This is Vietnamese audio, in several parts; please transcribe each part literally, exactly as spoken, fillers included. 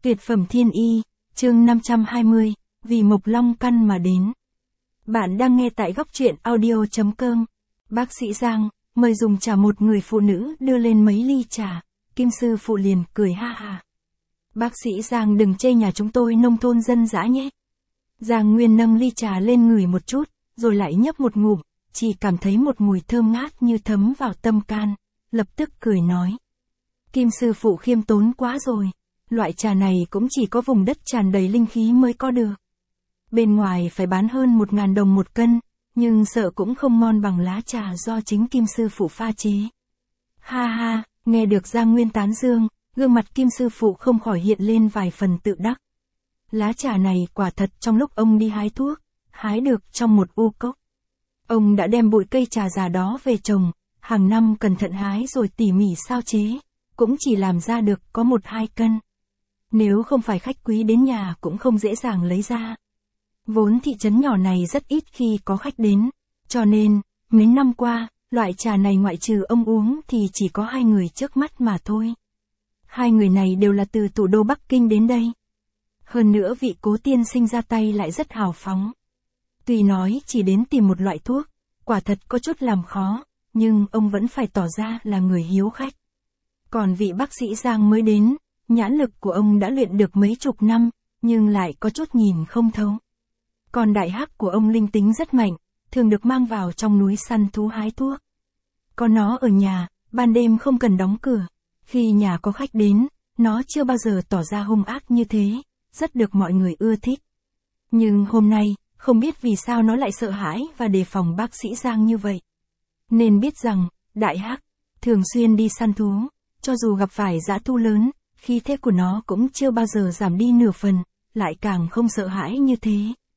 Tuyệt phẩm thiên y, chương năm trăm hai mươi, vì mộc long căn mà đến. Bạn đang nghe tại góc truyện audio.com. Bác sĩ Giang, mời dùng trà. Một người phụ nữ đưa lên mấy ly trà, Kim sư phụ liền cười ha ha. Bác sĩ Giang đừng chê nhà chúng tôi nông thôn dân dã nhé. Giang Nguyên nâng ly trà lên ngửi một chút, rồi lại nhấp một ngụm, chỉ cảm thấy một mùi thơm ngát như thấm vào tâm can, lập tức cười nói. Kim sư phụ khiêm tốn quá rồi. Loại trà này cũng chỉ có vùng đất tràn đầy linh khí mới có được. Bên ngoài phải bán hơn một ngàn đồng một cân, nhưng sợ cũng không ngon bằng lá trà do chính Kim sư phụ pha chế. Ha ha, nghe được Giang Nguyên tán dương, gương mặt Kim sư phụ không khỏi hiện lên vài phần tự đắc. Lá trà này quả thật trong lúc ông đi hái thuốc, hái được trong một u cốc. Ông đã đem bụi cây trà già đó về trồng, hàng năm cẩn thận hái rồi tỉ mỉ sao chế, cũng chỉ làm ra được có một hai cân. Nếu không phải khách quý đến nhà cũng không dễ dàng lấy ra. Vốn thị trấn nhỏ này rất ít khi có khách đến, cho nên, mấy năm qua, loại trà này ngoại trừ ông uống thì chỉ có hai người trước mắt mà thôi. Hai người này đều là từ thủ đô Bắc Kinh đến đây. Hơn nữa vị Cố tiên sinh ra tay lại rất hào phóng. Tuy nói chỉ đến tìm một loại thuốc, quả thật có chút làm khó, nhưng ông vẫn phải tỏ ra là người hiếu khách. Còn vị bác sĩ Giang mới đến, nhãn lực của ông đã luyện được mấy chục năm, nhưng lại có chút nhìn không thấu. Còn đại hắc của ông linh tính rất mạnh, thường được mang vào trong núi săn thú hái thuốc. Có nó ở nhà, ban đêm không cần đóng cửa. Khi nhà có khách đến, nó chưa bao giờ tỏ ra hung ác như thế, rất được mọi người ưa thích. Nhưng hôm nay, không biết vì sao nó lại sợ hãi và đề phòng bác sĩ Giang như vậy. Nên biết rằng, đại hắc, thường xuyên đi săn thú, cho dù gặp phải dã thú lớn, khí thế của nó cũng chưa bao giờ giảm đi nửa phần, lại càng không sợ hãi như thế.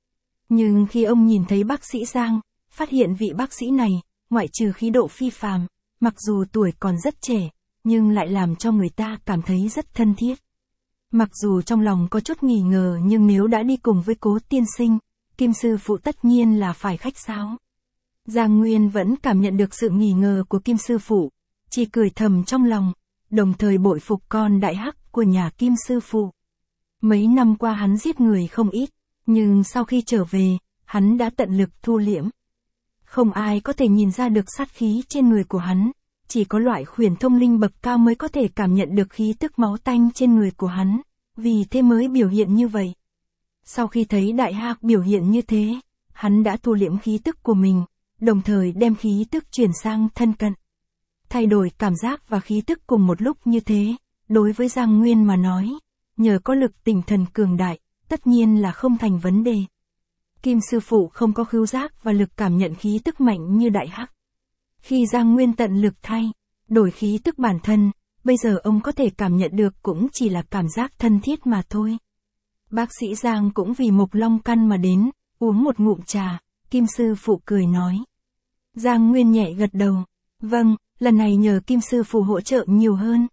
Nhưng khi ông nhìn thấy bác sĩ Giang, phát hiện vị bác sĩ này, ngoại trừ khí độ phi phàm, mặc dù tuổi còn rất trẻ, nhưng lại làm cho người ta cảm thấy rất thân thiết. Mặc dù trong lòng có chút nghi ngờ nhưng nếu đã đi cùng với Cố tiên sinh, Kim sư phụ tất nhiên là phải khách sáo. Giang Nguyên vẫn cảm nhận được sự nghi ngờ của Kim sư phụ, chỉ cười thầm trong lòng, đồng thời bội phục con đại hắc của nhà Kim sư phụ. Mấy năm qua hắn giết người không ít, nhưng sau khi trở về, hắn đã tận lực thu liễm. Không ai có thể nhìn ra được sát khí trên người của hắn, chỉ có loại khuyển thông linh bậc cao mới có thể cảm nhận được khí tức máu tanh trên người của hắn, vì thế mới biểu hiện như vậy. Sau khi thấy đại hắc biểu hiện như thế, hắn đã thu liễm khí tức của mình, đồng thời đem khí tức chuyển sang thân cận. Thay đổi cảm giác và khí tức cùng một lúc như thế, đối với Giang Nguyên mà nói, nhờ có lực tinh thần cường đại, tất nhiên là không thành vấn đề. Kim sư phụ không có khứu giác và lực cảm nhận khí tức mạnh như đại hắc. Khi Giang Nguyên tận lực thay, đổi khí tức bản thân, bây giờ ông có thể cảm nhận được cũng chỉ là cảm giác thân thiết mà thôi. Bác sĩ Giang cũng vì mộc long căn mà đến, uống một ngụm trà, Kim sư phụ cười nói. Giang Nguyên nhẹ gật đầu, vâng, lần này nhờ Kim sư phụ hỗ trợ nhiều hơn.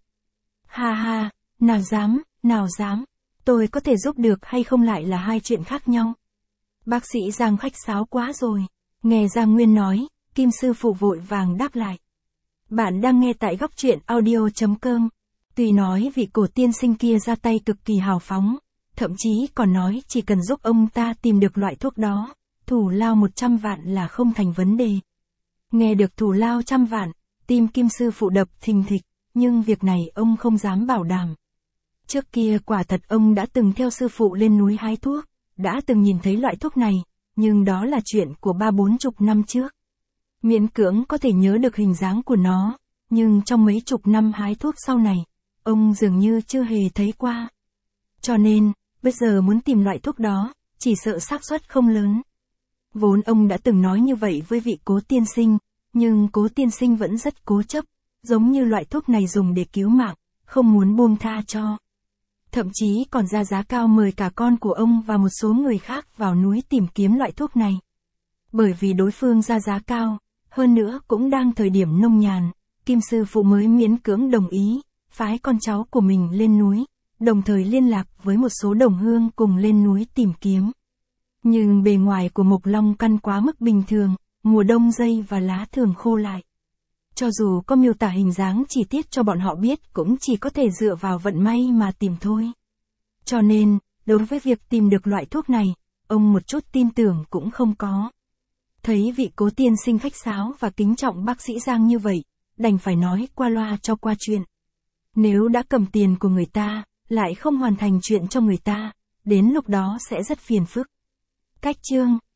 Ha ha, nào dám, nào dám, tôi có thể giúp được hay không lại là hai chuyện khác nhau. Bác sĩ Giang khách sáo quá rồi, nghe Giang Nguyên nói, Kim sư phụ vội vàng đáp lại. Bạn đang nghe tại góc truyện audio.com. Tuy nói vị Cổ tiên sinh kia ra tay cực kỳ hào phóng, thậm chí còn nói chỉ cần giúp ông ta tìm được loại thuốc đó, thù lao một trăm vạn là không thành vấn đề. Nghe được thù lao trăm vạn, tim Kim sư phụ đập thình thịch, nhưng việc này ông không dám bảo đảm. Trước kia quả thật ông đã từng theo sư phụ lên núi hái thuốc, đã từng nhìn thấy loại thuốc này, nhưng đó là chuyện của ba bốn chục năm trước. Miễn cưỡng có thể nhớ được hình dáng của nó, nhưng trong mấy chục năm hái thuốc sau này, ông dường như chưa hề thấy qua. Cho nên, bây giờ muốn tìm loại thuốc đó, chỉ sợ xác suất không lớn. Vốn ông đã từng nói như vậy với vị Cố tiên sinh, nhưng Cố tiên sinh vẫn rất cố chấp, giống như loại thuốc này dùng để cứu mạng, không muốn buông tha cho. Thậm chí còn ra giá cao mời cả con của ông và một số người khác vào núi tìm kiếm loại thuốc này. Bởi vì đối phương ra giá cao, hơn nữa cũng đang thời điểm nông nhàn, Kim sư phụ mới miễn cưỡng đồng ý, phái con cháu của mình lên núi, đồng thời liên lạc với một số đồng hương cùng lên núi tìm kiếm. Nhưng bề ngoài của mộc long căn quá mức bình thường, mùa đông dây và lá thường khô lại. Cho dù có miêu tả hình dáng chi tiết cho bọn họ biết cũng chỉ có thể dựa vào vận may mà tìm thôi. Cho nên, đối với việc tìm được loại thuốc này, ông một chút tin tưởng cũng không có. Thấy vị cố tiên sinh khách sáo và kính trọng bác sĩ Giang như vậy, đành phải nói qua loa cho qua chuyện. Nếu đã cầm tiền của người ta, lại không hoàn thành chuyện cho người ta, đến lúc đó sẽ rất phiền phức. Cách chương